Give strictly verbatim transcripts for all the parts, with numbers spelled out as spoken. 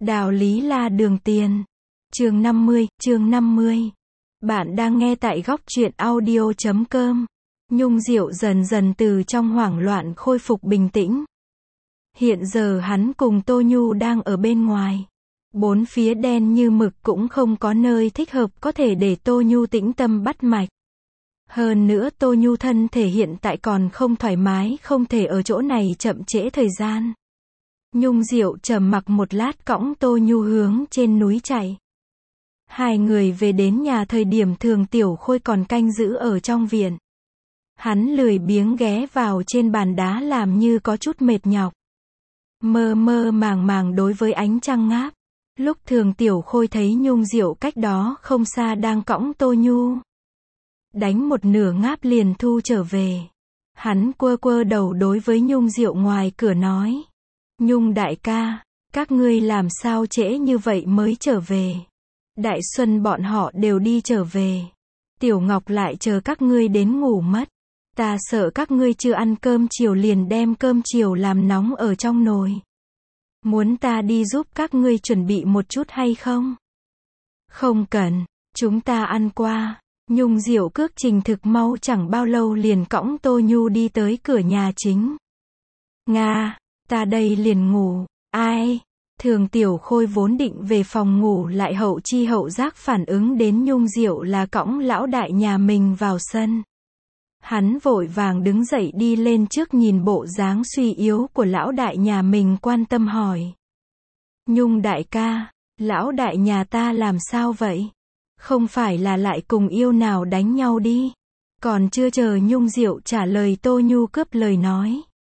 Đào Lý La Đường Tiền. Chương năm mươi, chương năm mươi. Bạn đang nghe tại góc truyện audio chấm com. Nhung Diệu dần dần từ trong hoảng loạn khôi phục bình tĩnh. Hiện giờ hắn cùng Tô Nhu đang ở bên ngoài. Bốn phía đen như mực, cũng không có nơi thích hợp có thể để Tô Nhu tĩnh tâm bắt mạch. Hơn nữa Tô Nhu thân thể hiện tại còn không thoải mái, không thể ở chỗ này chậm trễ thời gian. Nhung Diệu trầm mặc một lát, cõng Tô Nhu hướng trên núi chạy. Hai người về đến nhà thời điểm Thường Tiểu Khôi còn canh giữ ở trong viện. Hắn lười biếng ghé vào trên bàn đá làm như có chút mệt nhọc. Mơ mơ màng màng đối với ánh trăng ngáp. Lúc Thường Tiểu Khôi thấy Nhung Diệu cách đó không xa đang cõng Tô Nhu. Đánh một nửa ngáp liền thu trở về. Hắn quơ quơ đầu đối với Nhung Diệu ngoài cửa nói. Nhung đại ca, các ngươi làm sao trễ như vậy mới trở về? Đại Xuân bọn họ đều đi trở về. Tiểu Ngọc lại chờ các ngươi đến ngủ mất. Ta sợ các ngươi chưa ăn cơm chiều liền đem cơm chiều làm nóng ở trong nồi. Muốn ta đi giúp các ngươi chuẩn bị một chút hay không? Không cần, chúng ta ăn qua. Nhung Diệu cước trình thực mau, chẳng bao lâu liền cõng Tô Nhu đi tới cửa nhà chính. Nga, ta đây liền ngủ. Ai? Thường Tiểu Khôi vốn định về phòng ngủ, lại hậu chi hậu giác phản ứng đến Nhung Diệu là cõng lão đại nhà mình vào sân. Hắn vội vàng đứng dậy đi lên trước, nhìn bộ dáng suy yếu của lão đại nhà mình, quan tâm hỏi. Nhung đại ca, lão đại nhà ta làm sao vậy? Không phải là lại cùng yêu nào đánh nhau đi? Còn chưa chờ Nhung Diệu trả lời, Tô Nhu cướp lời nói.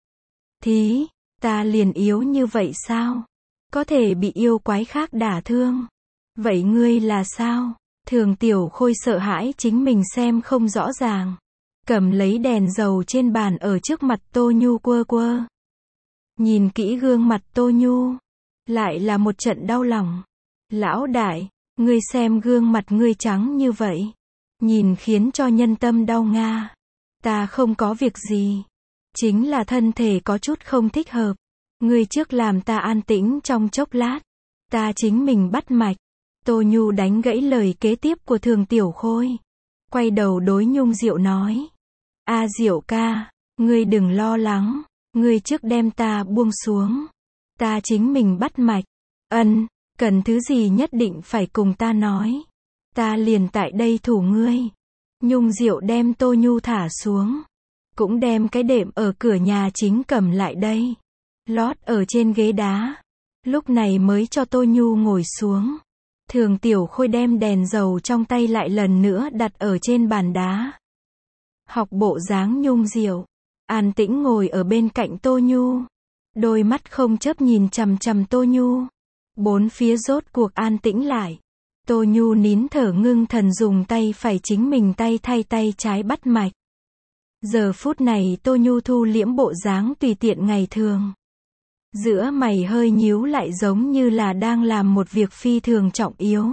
Thí, ta liền yếu như vậy sao? Có thể bị yêu quái khác đả thương. Vậy ngươi là sao? Thường Tiểu Khôi sợ hãi chính mình xem không rõ ràng. Cầm lấy đèn dầu trên bàn ở trước mặt Tô Nhu quơ quơ. Nhìn kỹ gương mặt Tô Nhu. Lại là một trận đau lòng. Lão đại, ngươi xem gương mặt ngươi trắng như vậy. Nhìn khiến cho nhân tâm đau nga. Ta không có việc gì. Chính là thân thể có chút không thích hợp. Ngươi trước làm ta an tĩnh trong chốc lát. Ta chính mình bắt mạch. Tô Nhu đánh gãy lời kế tiếp của Thường Tiểu Khôi. Quay đầu đối Nhung Diệu nói. A Diệu ca, ngươi đừng lo lắng. Ngươi trước đem ta buông xuống. Ta chính mình bắt mạch. Ân, cần thứ gì nhất định phải cùng ta nói. Ta liền tại đây thủ ngươi. Nhung Diệu đem Tô Nhu thả xuống. Cũng đem cái đệm ở cửa nhà chính cầm lại đây. Lót ở trên ghế đá. Lúc này mới cho Tô Nhu ngồi xuống. Thường Tiểu Khôi đem đèn dầu trong tay lại lần nữa đặt ở trên bàn đá. Học bộ dáng Nhung Diệu. An tĩnh ngồi ở bên cạnh Tô Nhu. Đôi mắt không chớp nhìn chằm chằm Tô Nhu. Bốn phía rốt cuộc an tĩnh lại. Tô Nhu nín thở ngưng thần dùng tay phải chính mình tay thay tay trái bắt mạch. Giờ phút này Tô Nhu thu liễm bộ dáng tùy tiện ngày thường. Giữa mày hơi nhíu lại, giống như là đang làm một việc phi thường trọng yếu.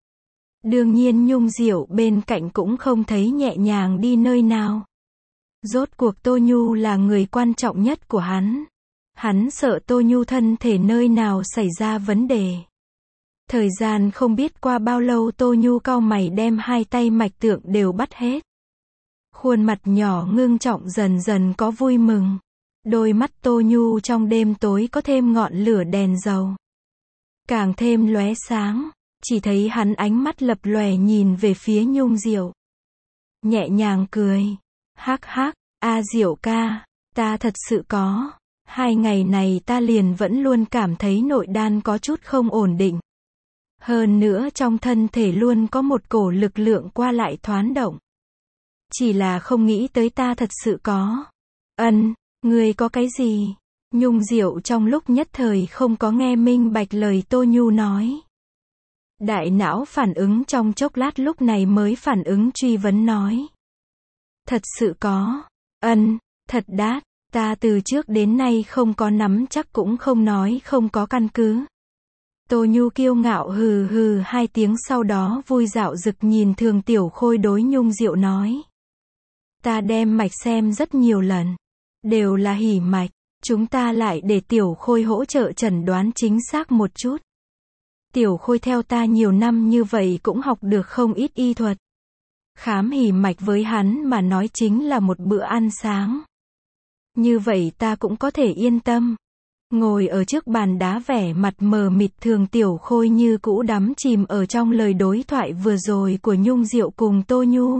Đương nhiên Nhung Diệu bên cạnh cũng không thấy nhẹ nhàng đi nơi nào. Rốt cuộc Tô Nhu là người quan trọng nhất của hắn. Hắn sợ Tô Nhu thân thể nơi nào xảy ra vấn đề. Thời gian không biết qua bao lâu, Tô Nhu cau mày đem hai tay mạch tượng đều bắt hết. Khuôn mặt nhỏ ngưng trọng dần dần có vui mừng. Đôi mắt Tô Nhu trong đêm tối có thêm ngọn lửa đèn dầu. Càng thêm lóe sáng. Chỉ thấy hắn ánh mắt lập lòe nhìn về phía Nhung Diệu. Nhẹ nhàng cười. Hắc hắc, A Diệu ca, ta thật sự có. Hai ngày này ta liền vẫn luôn cảm thấy nội đan có chút không ổn định. Hơn nữa trong thân thể luôn có một cổ lực lượng qua lại thoáng động. Chỉ là không nghĩ tới ta thật sự có. Ân, ngươi có cái gì? Nhung Diệu trong lúc nhất thời không có nghe minh bạch lời Tô Nhu nói. Đại não phản ứng trong chốc lát, lúc này mới phản ứng truy vấn nói. Thật sự có. Ân, thật đát, ta từ trước đến nay không có nắm chắc, cũng không nói không có căn cứ. Tô Nhu kiêu ngạo hừ hừ hai tiếng, sau đó vui dạo dực nhìn Thường Tiểu Khôi đối Nhung Diệu nói. Ta đem mạch xem rất nhiều lần. Đều là hỉ mạch. Chúng ta lại để Tiểu Khôi hỗ trợ chẩn đoán chính xác một chút. Tiểu Khôi theo ta nhiều năm như vậy cũng học được không ít y thuật. Khám hỉ mạch với hắn mà nói chính là một bữa ăn sáng. Như vậy ta cũng có thể yên tâm. Ngồi ở trước bàn đá vẻ mặt mờ mịt, Thường Tiểu Khôi như cũ đắm chìm ở trong lời đối thoại vừa rồi của Nhung Diệu cùng Tô Nhu.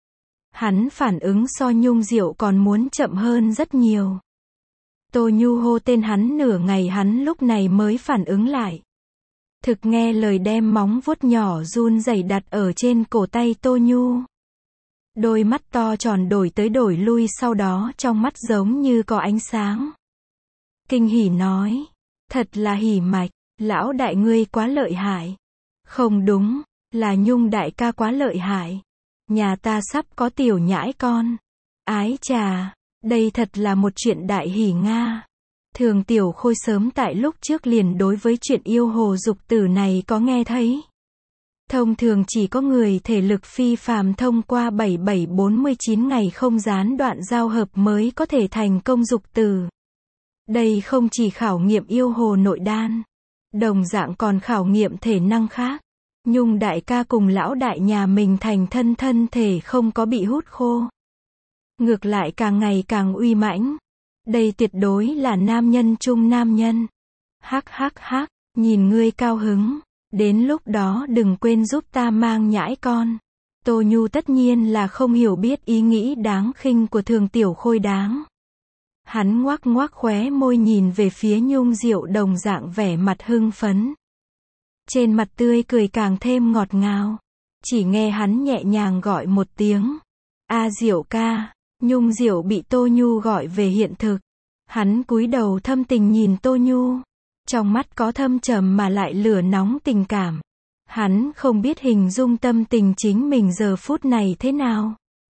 Hắn phản ứng so Nhung Diệu còn muốn chậm hơn rất nhiều. Tô Nhu hô tên hắn nửa ngày hắn lúc này mới phản ứng lại. Thực nghe lời đem móng vuốt nhỏ run rẩy đặt ở trên cổ tay Tô Nhu. Đôi mắt to tròn đổi tới đổi lui, sau đó trong mắt giống như có ánh sáng. Kinh hỉ nói, thật là hỉ mạch, lão đại ngươi quá lợi hại. Không đúng, là Nhung đại ca quá lợi hại. Nhà ta sắp có tiểu nhãi con. Ái chà, đây thật là một chuyện đại hỉ Nga. Thường Tiểu Khôi sớm tại lúc trước liền đối với chuyện yêu hồ dục tử này có nghe thấy. Thông thường chỉ có người thể lực phi phàm thông qua bảy bảy bốn mươi chín ngày không gián đoạn giao hợp mới có thể thành công dục tử. Đây không chỉ khảo nghiệm yêu hồ nội đan, đồng dạng còn khảo nghiệm thể năng khác. Nhung đại ca cùng lão đại nhà mình thành thân, thân thể không có bị hút khô. Ngược lại càng ngày càng uy mãnh. Đây tuyệt đối là nam nhân trung nam nhân. Hắc hắc hắc, nhìn ngươi cao hứng. Đến lúc đó đừng quên giúp ta mang nhãi con. Tô Nhu tất nhiên là không hiểu biết ý nghĩ đáng khinh của Thường Tiểu Khôi đáng. Hắn ngoác ngoác khóe môi nhìn về phía Nhung Diệu đồng dạng vẻ mặt hưng phấn. Trên mặt tươi cười càng thêm ngọt ngào. Chỉ nghe hắn nhẹ nhàng gọi một tiếng. A Diệu ca. Nhung Diệu bị Tô Nhu gọi về hiện thực. Hắn cúi đầu thâm tình nhìn Tô Nhu. Trong mắt có thâm trầm mà lại lửa nóng tình cảm. Hắn không biết hình dung tâm tình chính mình giờ phút này thế nào.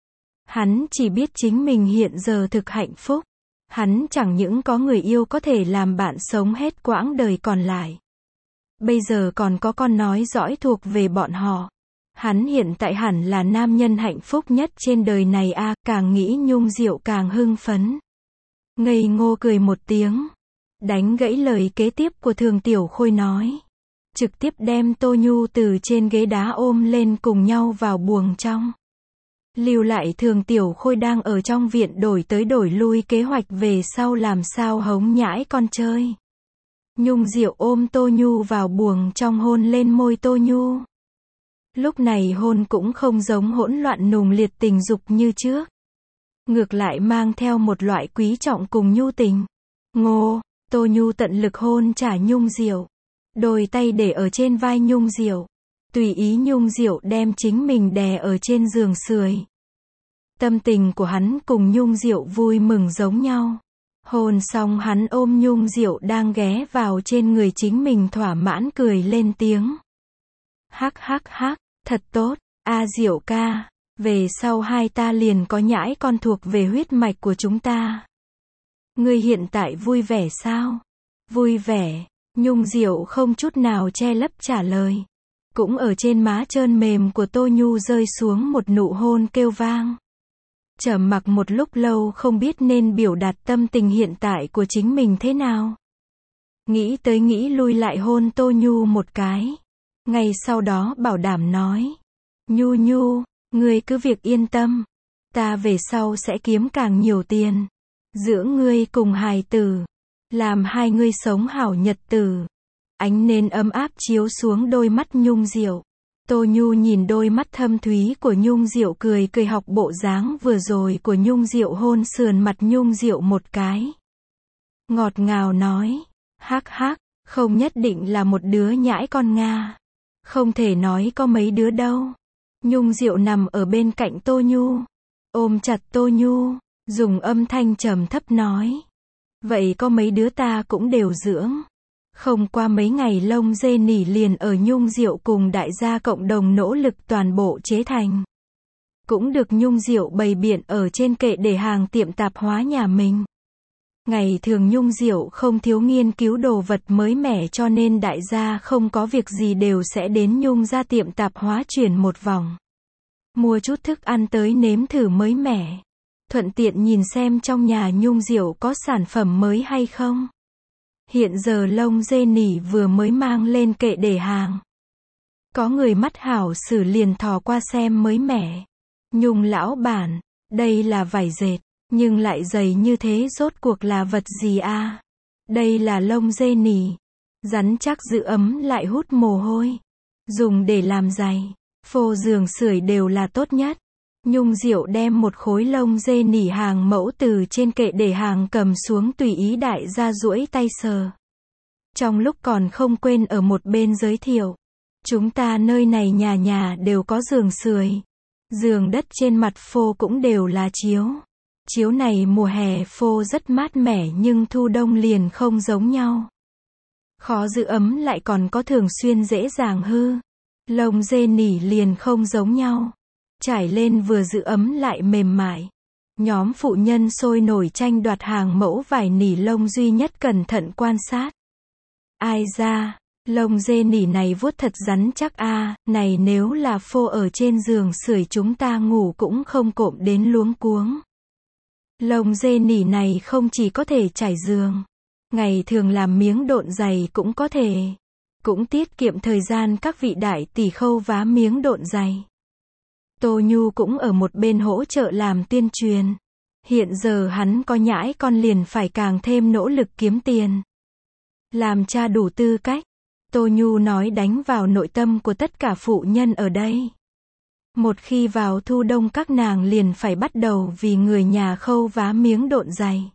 Hắn chỉ biết chính mình hiện giờ thực hạnh phúc. Hắn chẳng những có người yêu có thể làm bạn sống hết quãng đời còn lại. Bây giờ còn có con nói dõi thuộc về bọn họ. Hắn hiện tại hẳn là nam nhân hạnh phúc nhất trên đời này a. À, càng nghĩ Nhung Diệu càng hưng phấn. Ngây ngô cười một tiếng. Đánh gãy lời kế tiếp của Thường Tiểu Khôi nói. Trực tiếp đem Tô Nhu từ trên ghế đá ôm lên cùng nhau vào buồng trong. Lưu lại Thường Tiểu Khôi đang ở trong viện đổi tới đổi lui kế hoạch về sau làm sao hống nhãi con chơi. Nhung Diệu ôm Tô Nhu vào buồng trong hôn lên môi Tô Nhu. Lúc này hôn cũng không giống hỗn loạn nùng liệt tình dục như trước. Ngược lại mang theo một loại quý trọng cùng nhu tình. Ngô, Tô Nhu tận lực hôn trả Nhung Diệu. Đôi tay để ở trên vai Nhung Diệu. Tùy ý Nhung Diệu đem chính mình đè ở trên giường sưởi. Tâm tình của hắn cùng Nhung Diệu vui mừng giống nhau. Hôn xong hắn ôm Nhung Diệu đang ghé vào trên người chính mình thỏa mãn cười lên tiếng. Hắc hắc hắc, thật tốt, A Diệu ca, về sau hai ta liền có nhãi con thuộc về huyết mạch của chúng ta. Ngươi hiện tại vui vẻ sao? Vui vẻ, Nhung Diệu không chút nào che lấp trả lời. Cũng ở trên má trơn mềm của Tô Nhu rơi xuống một nụ hôn kêu vang. Trầm mặc một lúc lâu không biết nên biểu đạt tâm tình hiện tại của chính mình thế nào. Nghĩ tới nghĩ lui lại hôn Tô Nhu một cái. Ngay sau đó bảo đảm nói. Nhu Nhu, ngươi cứ việc yên tâm. Ta về sau sẽ kiếm càng nhiều tiền. Dưỡng ngươi cùng hài tử. Làm hai ngươi sống hảo nhật tử. Ánh nến ấm áp chiếu xuống đôi mắt Nhung Diệu. Tô Nhu nhìn đôi mắt thâm thúy của Nhung Diệu cười cười học bộ dáng vừa rồi của Nhung Diệu hôn sườn mặt Nhung Diệu một cái. Ngọt ngào nói. Hắc hắc, không nhất định là một đứa nhãi con Nga. Không thể nói có mấy đứa đâu. Nhung Diệu nằm ở bên cạnh Tô Nhu. Ôm chặt Tô Nhu. Dùng âm thanh trầm thấp nói. Vậy có mấy đứa ta cũng đều dưỡng. Không qua mấy ngày lông dê nỉ liền ở Nhung Diệu cùng đại gia cộng đồng nỗ lực toàn bộ chế thành. Cũng được Nhung Diệu bày biện ở trên kệ để hàng tiệm tạp hóa nhà mình. Ngày thường Nhung Diệu không thiếu nghiên cứu đồ vật mới mẻ cho nên đại gia không có việc gì đều sẽ đến Nhung ra tiệm tạp hóa chuyển một vòng. Mua chút thức ăn tới nếm thử mới mẻ. Thuận tiện nhìn xem trong nhà Nhung Diệu có sản phẩm mới hay không. Hiện giờ lông dê nỉ vừa mới mang lên kệ để hàng. Có người mắt hảo sử liền thò qua xem mới mẻ. Nhung lão bản, đây là vải dệt, nhưng lại dày như thế rốt cuộc là vật gì a? Đây là lông dê nỉ, rắn chắc giữ ấm lại hút mồ hôi. Dùng để làm giày, phô giường sưởi đều là tốt nhất. Nhung Diệu đem một khối lông dê nỉ hàng mẫu từ trên kệ để hàng cầm xuống tùy ý đại gia duỗi tay sờ. Trong lúc còn không quên ở một bên giới thiệu. Chúng ta nơi này nhà nhà đều có giường sưởi. Giường đất trên mặt phô cũng đều là chiếu. Chiếu này mùa hè phô rất mát mẻ nhưng thu đông liền không giống nhau. Khó giữ ấm lại còn có thường xuyên dễ dàng hư. Lông dê nỉ liền không giống nhau. Trải lên vừa giữ ấm lại mềm mại. Nhóm phụ nhân sôi nổi tranh đoạt hàng mẫu vải nỉ lông duy nhất cẩn thận quan sát. Ai ra, lông dê nỉ này vuốt thật rắn chắc a, này nếu là phô ở trên giường sưởi chúng ta ngủ cũng không cộm đến luống cuống. Lông dê nỉ này không chỉ có thể trải giường, ngày thường làm miếng độn giày cũng có thể. Cũng tiết kiệm thời gian các vị đại tỷ khâu vá miếng độn giày. Tô Nhu cũng ở một bên hỗ trợ làm tuyên truyền. Hiện giờ hắn có nhãi con liền phải càng thêm nỗ lực kiếm tiền. Làm cha đủ tư cách. Tô Nhu nói đánh vào nội tâm của tất cả phụ nhân ở đây. Một khi vào thu đông các nàng liền phải bắt đầu vì người nhà khâu vá miếng độn giày.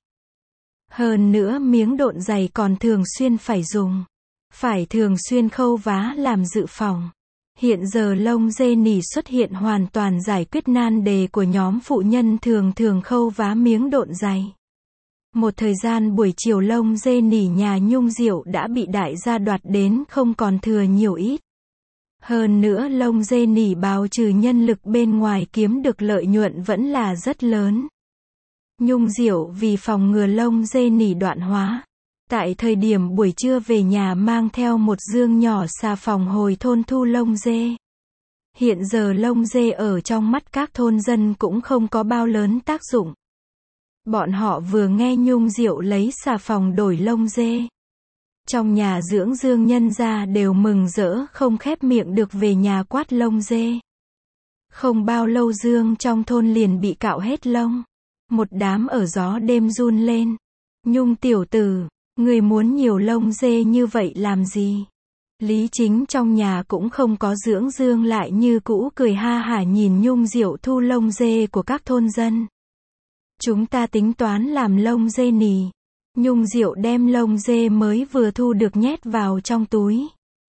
Hơn nữa miếng độn giày còn thường xuyên phải dùng. Phải thường xuyên khâu vá làm dự phòng. Hiện giờ lông dê nỉ xuất hiện hoàn toàn giải quyết nan đề của nhóm phụ nhân thường thường khâu vá miếng độn giày. Một thời gian buổi chiều lông dê nỉ nhà Nhung Diệu đã bị đại gia đoạt đến không còn thừa nhiều ít. Hơn nữa lông dê nỉ bào trừ nhân lực bên ngoài kiếm được lợi nhuận vẫn là rất lớn. Nhung Diệu vì phòng ngừa lông dê nỉ đoạn hóa. Tại thời điểm buổi trưa về nhà mang theo một dương nhỏ xà phòng hồi thôn thu lông dê. Hiện giờ lông dê ở trong mắt các thôn dân cũng không có bao lớn tác dụng. Bọn họ vừa nghe Nhung Diệu lấy xà phòng đổi lông dê. Trong nhà dưỡng dương nhân gia đều mừng rỡ không khép miệng được về nhà quát lông dê. Không bao lâu dương trong thôn liền bị cạo hết lông. Một đám ở gió đêm run lên. Nhung tiểu tử, người muốn nhiều lông dê như vậy làm gì? Lý Chính trong nhà cũng không có dưỡng dương lại như cũ cười ha hả nhìn Nhung Diệu thu lông dê của các thôn dân. Chúng ta tính toán làm lông dê nỉ. Nhung Diệu đem lông dê mới vừa thu được nhét vào trong túi.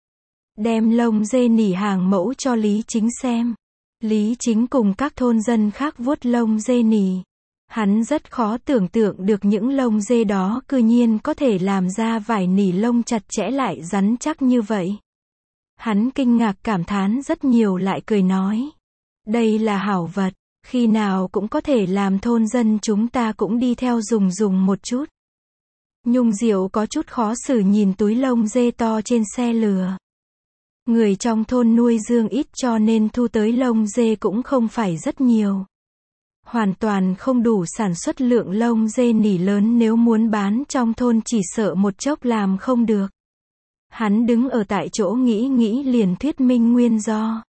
Đem lông dê nỉ hàng mẫu cho Lý Chính xem. Lý Chính cùng các thôn dân khác vuốt lông dê nỉ. Hắn rất khó tưởng tượng được những lông dê đó cư nhiên có thể làm ra vải nỉ lông chặt chẽ lại rắn chắc như vậy. Hắn kinh ngạc cảm thán rất nhiều lại cười nói. Đây là hảo vật, khi nào cũng có thể làm thôn dân chúng ta cũng đi theo dùng dùng một chút. Nhung Diệu có chút khó xử nhìn túi lông dê to trên xe lừa. Người trong thôn nuôi dương ít cho nên thu tới lông dê cũng không phải rất nhiều. Hoàn toàn không đủ sản xuất lượng lông dê nỉ lớn nếu muốn bán trong thôn chỉ sợ một chốc làm không được. Hắn đứng ở tại chỗ nghĩ nghĩ liền thuyết minh nguyên do.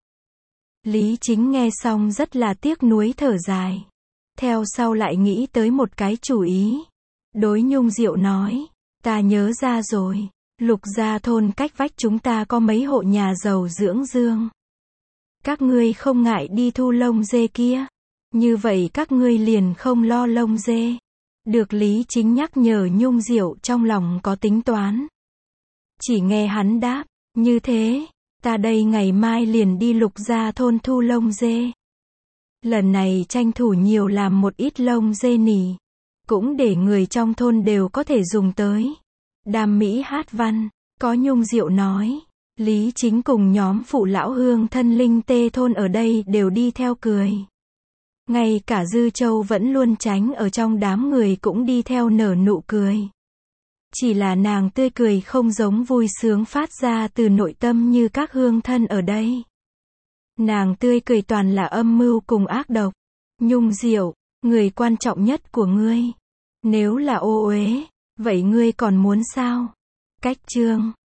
Lý Chính nghe xong rất là tiếc nuối thở dài. Theo sau lại nghĩ tới một cái chủ ý. Đối Nhung Diệu nói, ta nhớ ra rồi, Lục gia thôn cách vách chúng ta có mấy hộ nhà giàu dưỡng dương. Các ngươi không ngại đi thu lông dê kia. Như vậy các ngươi liền không lo lông dê. Được Lý Chính nhắc nhở Nhung Diệu trong lòng có tính toán. Chỉ nghe hắn đáp, như thế, ta đây ngày mai liền đi Lục gia thôn thu lông dê. Lần này tranh thủ nhiều làm một ít lông dê nỉ. Cũng để người trong thôn đều có thể dùng tới. Đam mỹ hát văn, có Nhung Diệu nói. Lý Chính cùng nhóm phụ lão hương thân linh tê thôn ở đây đều đi theo cười. Ngay cả Dư Châu vẫn luôn tránh ở trong đám người cũng đi theo nở nụ cười. Chỉ là nàng tươi cười không giống vui sướng phát ra từ nội tâm như các hương thân ở đây. Nàng tươi cười toàn là âm mưu cùng ác độc. Nhung Diệu, người quan trọng nhất của ngươi. Nếu là ô uế, vậy ngươi còn muốn sao? Cách chương